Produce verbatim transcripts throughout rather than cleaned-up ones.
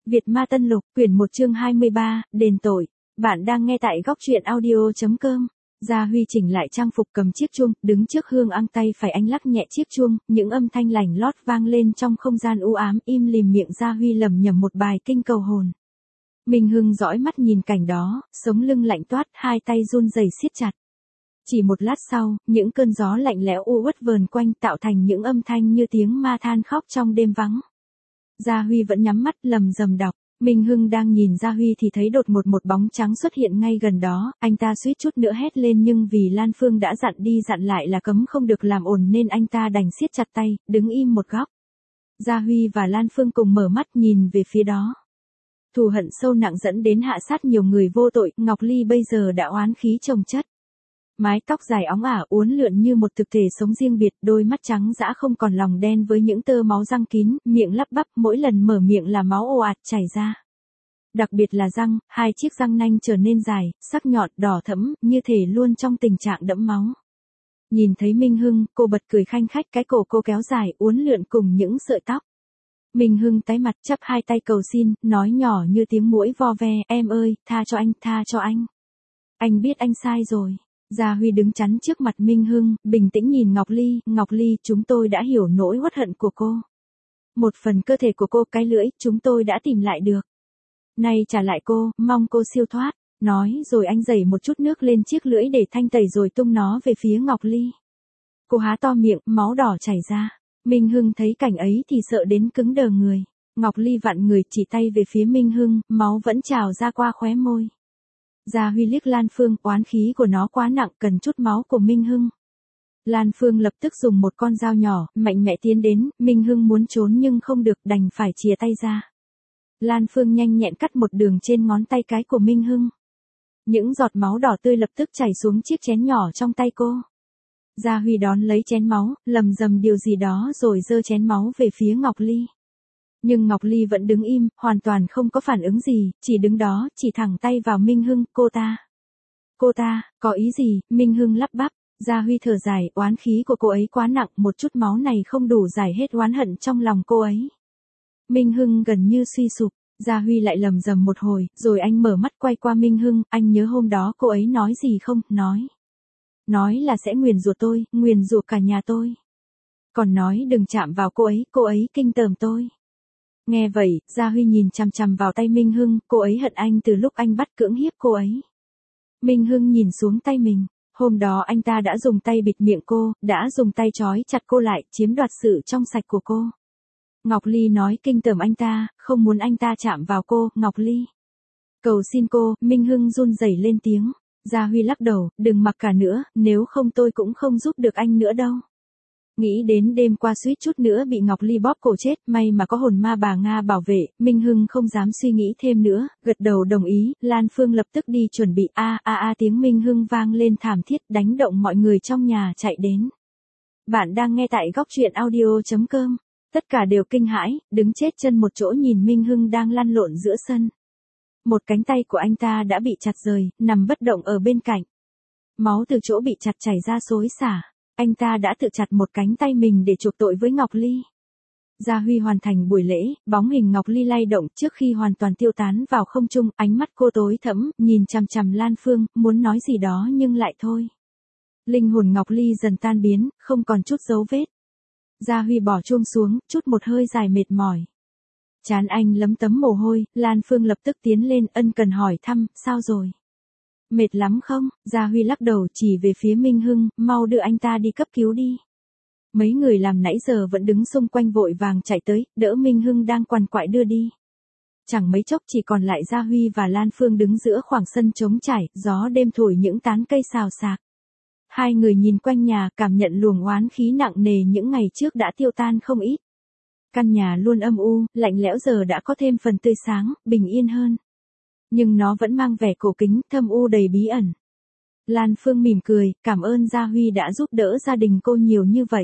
Việt Ma Tân Lục, quyển một chương hai mươi ba, đền tội. Bạn đang nghe tại góc truyện audio.com. Gia Huy chỉnh lại trang phục cầm chiếc chuông, đứng trước hương ăn tay phải anh lắc nhẹ chiếc chuông, những âm thanh lành lót vang lên trong không gian u ám, im lìm miệng Gia Huy lẩm nhẩm một bài kinh cầu hồn. Minh Hưng dõi mắt nhìn cảnh đó, sống lưng lạnh toát, hai tay run rẩy siết chặt. Chỉ một lát sau, những cơn gió lạnh lẽo u uất vờn quanh tạo thành những âm thanh như tiếng ma than khóc trong đêm vắng. Gia Huy vẫn nhắm mắt lầm rầm đọc. Minh Hưng đang nhìn Gia Huy thì thấy đột ngột một bóng trắng xuất hiện ngay gần đó, anh ta suýt chút nữa hét lên nhưng vì Lan Phương đã dặn đi dặn lại là cấm không được làm ồn nên anh ta đành siết chặt tay, đứng im một góc. Gia Huy và Lan Phương cùng mở mắt nhìn về phía đó. Thù hận sâu nặng dẫn đến hạ sát nhiều người vô tội, Ngọc Ly bây giờ đã oán khí chồng chất. Mái tóc dài óng ả uốn lượn như một thực thể sống riêng biệt, đôi mắt trắng dã không còn lòng đen với những tơ máu răng kín, miệng lắp bắp, mỗi lần mở miệng là máu ồ ạt chảy ra. Đặc biệt là răng, hai chiếc răng nanh trở nên dài, sắc nhọn, đỏ thẫm, như thể luôn trong tình trạng đẫm máu. Nhìn thấy Minh Hưng, cô bật cười khanh khách, cái cổ cô kéo dài, uốn lượn cùng những sợi tóc. Minh Hưng tái mặt chắp hai tay cầu xin, nói nhỏ như tiếng muỗi vo ve, em ơi, tha cho anh, tha cho anh. Anh biết anh sai rồi. Gia Huy đứng chắn trước mặt Minh Hưng, bình tĩnh nhìn Ngọc Ly, Ngọc Ly, chúng tôi đã hiểu nỗi uất hận của cô. Một phần cơ thể của cô, cái lưỡi, chúng tôi đã tìm lại được. Nay trả lại cô, mong cô siêu thoát. Nói rồi anh dẩy một chút nước lên chiếc lưỡi để thanh tẩy rồi tung nó về phía Ngọc Ly. Cô há to miệng, máu đỏ chảy ra. Minh Hưng thấy cảnh ấy thì sợ đến cứng đờ người. Ngọc Ly vặn người chỉ tay về phía Minh Hưng, máu vẫn trào ra qua khóe môi. Gia Huy liếc Lan Phương, oán khí của nó quá nặng, cần chút máu của Minh Hưng. Lan Phương lập tức dùng một con dao nhỏ, mạnh mẽ tiến đến, Minh Hưng muốn trốn nhưng không được, đành phải chìa tay ra. Lan Phương nhanh nhẹn cắt một đường trên ngón tay cái của Minh Hưng. Những giọt máu đỏ tươi lập tức chảy xuống chiếc chén nhỏ trong tay cô. Gia Huy đón lấy chén máu, lầm rầm điều gì đó rồi giơ chén máu về phía Ngọc Ly. Nhưng Ngọc Ly vẫn đứng im, hoàn toàn không có phản ứng gì, chỉ đứng đó, chỉ thẳng tay vào Minh Hưng, cô ta. Cô ta, có ý gì, Minh Hưng lắp bắp, Gia Huy thở dài, oán khí của cô ấy quá nặng, một chút máu này không đủ giải hết oán hận trong lòng cô ấy. Minh Hưng gần như suy sụp, Gia Huy lại lầm rầm một hồi, rồi anh mở mắt quay qua Minh Hưng, anh nhớ hôm đó cô ấy nói gì không, nói. Nói là sẽ nguyền rủa tôi, nguyền rủa cả nhà tôi. Còn nói đừng chạm vào cô ấy, cô ấy kinh tởm tôi. Nghe vậy, Gia Huy nhìn chằm chằm vào tay Minh Hưng, cô ấy hận anh từ lúc anh bắt cưỡng hiếp cô ấy. Minh Hưng nhìn xuống tay mình, hôm đó anh ta đã dùng tay bịt miệng cô, đã dùng tay trói chặt cô lại, chiếm đoạt sự trong sạch của cô. Ngọc Ly nói kinh tởm anh ta, không muốn anh ta chạm vào cô, Ngọc Ly. Cầu xin cô, Minh Hưng run rẩy lên tiếng. Gia Huy lắc đầu, đừng mặc cả nữa, nếu không tôi cũng không giúp được anh nữa đâu. Nghĩ đến đêm qua suýt chút nữa bị Ngọc Ly bóp cổ chết, may mà có hồn ma bà Nga bảo vệ, Minh Hưng không dám suy nghĩ thêm nữa, gật đầu đồng ý, Lan Phương lập tức đi chuẩn bị, a a a tiếng Minh Hưng vang lên thảm thiết, đánh động mọi người trong nhà chạy đến. Bạn đang nghe tại góc truyện audio.com, tất cả đều kinh hãi, đứng chết chân một chỗ nhìn Minh Hưng đang lăn lộn giữa sân. Một cánh tay của anh ta đã bị chặt rời, nằm bất động ở bên cạnh. Máu từ chỗ bị chặt chảy ra xối xả. Anh ta đã tự chặt một cánh tay mình để chuộc tội với Ngọc Ly. Gia Huy hoàn thành buổi lễ, bóng hình Ngọc Ly lay động trước khi hoàn toàn tiêu tán vào không trung, ánh mắt cô tối thẫm, nhìn chằm chằm Lan Phương, muốn nói gì đó nhưng lại thôi. Linh hồn Ngọc Ly dần tan biến, không còn chút dấu vết. Gia Huy bỏ chuông xuống, chút một hơi dài mệt mỏi. Trán anh lấm tấm mồ hôi, Lan Phương lập tức tiến lên ân cần hỏi thăm, sao rồi? Mệt lắm không? Gia Huy lắc đầu chỉ về phía Minh Hưng, mau đưa anh ta đi cấp cứu đi. Mấy người làm nãy giờ vẫn đứng xung quanh vội vàng chạy tới, đỡ Minh Hưng đang quằn quại đưa đi. Chẳng mấy chốc chỉ còn lại Gia Huy và Lan Phương đứng giữa khoảng sân trống trải, gió đêm thổi những tán cây xào xạc. Hai người nhìn quanh nhà, cảm nhận luồng oán khí nặng nề những ngày trước đã tiêu tan không ít. Căn nhà luôn âm u, lạnh lẽo giờ đã có thêm phần tươi sáng, bình yên hơn. Nhưng nó vẫn mang vẻ cổ kính, thâm u đầy bí ẩn. Lan Phương mỉm cười, cảm ơn Gia Huy đã giúp đỡ gia đình cô nhiều như vậy.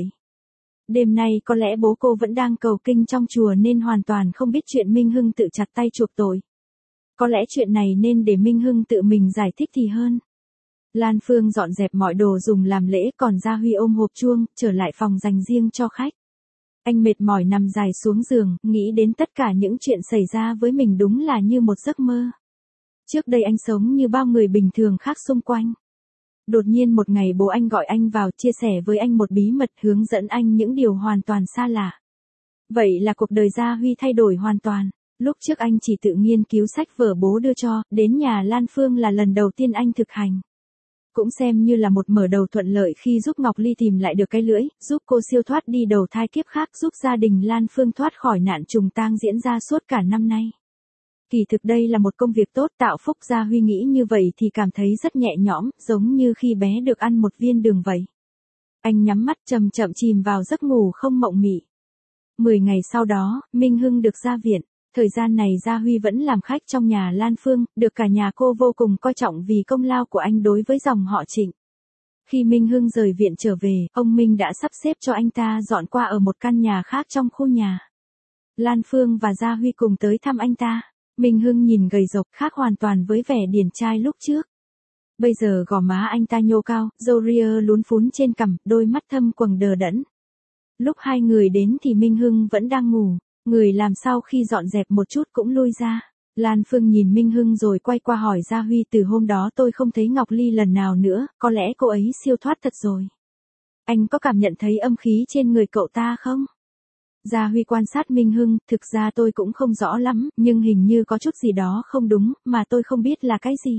Đêm nay có lẽ bố cô vẫn đang cầu kinh trong chùa nên hoàn toàn không biết chuyện Minh Hưng tự chặt tay chuộc tội. Có lẽ chuyện này nên để Minh Hưng tự mình giải thích thì hơn. Lan Phương dọn dẹp mọi đồ dùng làm lễ, còn Gia Huy ôm hộp chuông, trở lại phòng dành riêng cho khách. Anh mệt mỏi nằm dài xuống giường, nghĩ đến tất cả những chuyện xảy ra với mình đúng là như một giấc mơ. Trước đây anh sống như bao người bình thường khác xung quanh. Đột nhiên một ngày bố anh gọi anh vào chia sẻ với anh một bí mật, hướng dẫn anh những điều hoàn toàn xa lạ. Vậy là cuộc đời Gia Huy thay đổi hoàn toàn. Lúc trước anh chỉ tự nghiên cứu sách vở bố đưa cho, đến nhà Lan Phương là lần đầu tiên anh thực hành. Cũng xem như là một mở đầu thuận lợi khi giúp Ngọc Ly tìm lại được cái lưỡi, giúp cô siêu thoát đi đầu thai kiếp khác, giúp gia đình Lan Phương thoát khỏi nạn trùng tang diễn ra suốt cả năm nay. Kỳ thực đây là một công việc tốt tạo phúc. Gia Huy nghĩ như vậy thì cảm thấy rất nhẹ nhõm, giống như khi bé được ăn một viên đường vậy. Anh nhắm mắt chậm chậm chìm vào giấc ngủ không mộng mị. Mười ngày sau đó, Minh Hưng được ra viện. Thời gian này Gia Huy vẫn làm khách trong nhà Lan Phương, được cả nhà cô vô cùng coi trọng vì công lao của anh đối với dòng họ Trịnh. Khi Minh Hưng rời viện trở về, ông Minh đã sắp xếp cho anh ta dọn qua ở một căn nhà khác trong khu nhà. Lan Phương và Gia Huy cùng tới thăm anh ta. Minh Hưng nhìn gầy rộc khác hoàn toàn với vẻ điển trai lúc trước. Bây giờ gò má anh ta nhô cao, râu ria lún phún trên cằm, đôi mắt thâm quầng đờ đẫn. Lúc hai người đến thì Minh Hưng vẫn đang ngủ. Người làm sau khi dọn dẹp một chút cũng lui ra. Lan Phương nhìn Minh Hưng rồi quay qua hỏi Gia Huy, từ hôm đó tôi không thấy Ngọc Ly lần nào nữa, có lẽ cô ấy siêu thoát thật rồi. Anh có cảm nhận thấy âm khí trên người cậu ta không? Gia Huy quan sát Minh Hưng, thực ra tôi cũng không rõ lắm, nhưng hình như có chút gì đó không đúng, mà tôi không biết là cái gì.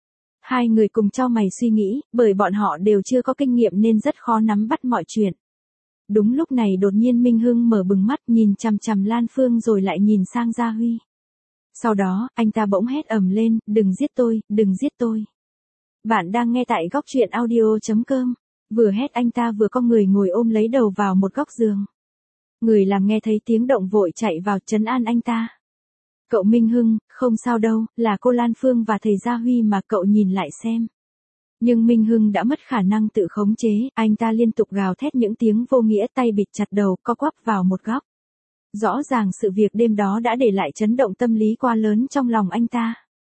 Hai người cùng chau mày suy nghĩ, bởi bọn họ đều chưa có kinh nghiệm nên rất khó nắm bắt mọi chuyện. Đúng lúc này đột nhiên Minh Hưng mở bừng mắt nhìn chằm chằm Lan Phương rồi lại nhìn sang Gia Huy. Sau đó, anh ta bỗng hét ầm lên, đừng giết tôi, đừng giết tôi. Bạn đang nghe tại góc truyện audio chấm com. Vừa hét anh ta vừa cong người ngồi ôm lấy đầu vào một góc giường. Người làm nghe thấy tiếng động vội chạy vào trấn an anh ta. Cậu Minh Hưng, không sao đâu, là cô Lan Phương và thầy Gia Huy mà, cậu nhìn lại xem. Nhưng Minh Hưng đã mất khả năng tự khống chế, anh ta liên tục gào thét những tiếng vô nghĩa, tay bịt chặt đầu, co quắp vào một góc. Rõ ràng sự việc đêm đó đã để lại chấn động tâm lý quá lớn trong lòng anh ta.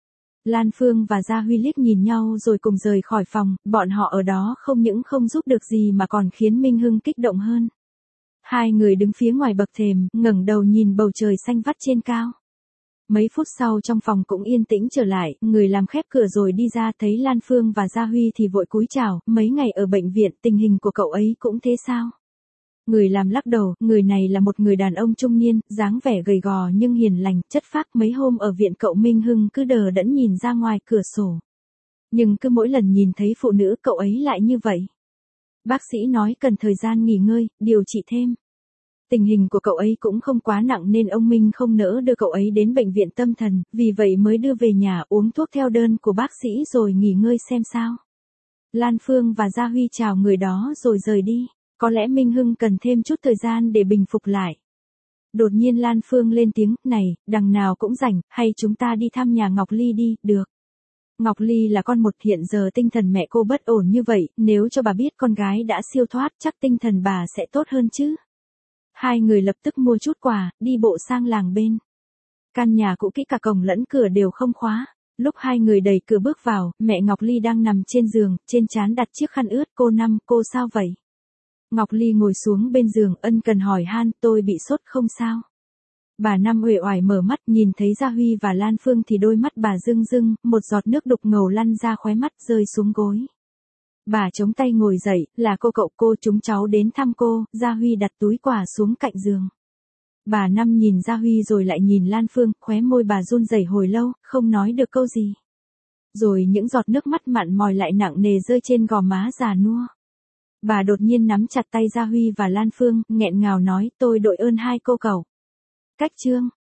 Lan Phương và Gia Huy liếc nhìn nhau rồi cùng rời khỏi phòng, bọn họ ở đó không những không giúp được gì mà còn khiến Minh Hưng kích động hơn. Hai người đứng phía ngoài bậc thềm, ngẩng đầu nhìn bầu trời xanh vắt trên cao. Mấy phút sau trong phòng cũng yên tĩnh trở lại, người làm khép cửa rồi đi ra, thấy Lan Phương và Gia Huy thì vội cúi chào, mấy ngày ở bệnh viện tình hình của cậu ấy cũng thế sao? Người làm lắc đầu, người này là một người đàn ông trung niên, dáng vẻ gầy gò nhưng hiền lành, chất phác. Mấy hôm ở viện cậu Minh Hưng cứ đờ đẫn nhìn ra ngoài cửa sổ. Nhưng cứ mỗi lần nhìn thấy phụ nữ cậu ấy lại như vậy. Bác sĩ nói cần thời gian nghỉ ngơi, điều trị thêm. Tình hình của cậu ấy cũng không quá nặng nên ông Minh không nỡ đưa cậu ấy đến bệnh viện tâm thần, vì vậy mới đưa về nhà uống thuốc theo đơn của bác sĩ rồi nghỉ ngơi xem sao. Lan Phương và Gia Huy chào người đó rồi rời đi. Có lẽ Minh Hưng cần thêm chút thời gian để bình phục lại. Đột nhiên Lan Phương lên tiếng, này, đằng nào cũng rảnh, hay chúng ta đi thăm nhà Ngọc Ly đi, được. Ngọc Ly là con một, hiện giờ tinh thần mẹ cô bất ổn như vậy, nếu cho bà biết con gái đã siêu thoát chắc tinh thần bà sẽ tốt hơn chứ. Hai người lập tức mua chút quà, đi bộ sang làng bên. Căn nhà cũ kỹ cả cổng lẫn cửa đều không khóa. Lúc hai người đẩy cửa bước vào, mẹ Ngọc Ly đang nằm trên giường, trên trán đặt chiếc khăn ướt. Cô Năm, cô sao vậy? Ngọc Ly ngồi xuống bên giường ân cần hỏi han, tôi bị sốt không sao. Bà Năm uể oải mở mắt nhìn thấy Gia Huy và Lan Phương thì đôi mắt bà rưng rưng, một giọt nước đục ngầu lăn ra khóe mắt rơi xuống gối. Bà chống tay ngồi dậy, là cô cậu cô chúng cháu đến thăm cô. Gia Huy đặt túi quà xuống cạnh giường. Bà Năm nhìn Gia Huy rồi lại nhìn Lan Phương, khóe môi bà run rẩy hồi lâu, không nói được câu gì. Rồi những giọt nước mắt mặn mòi lại nặng nề rơi trên gò má già nua. Bà đột nhiên nắm chặt tay Gia Huy và Lan Phương, nghẹn ngào nói, tôi đội ơn hai cô cậu. Cách chương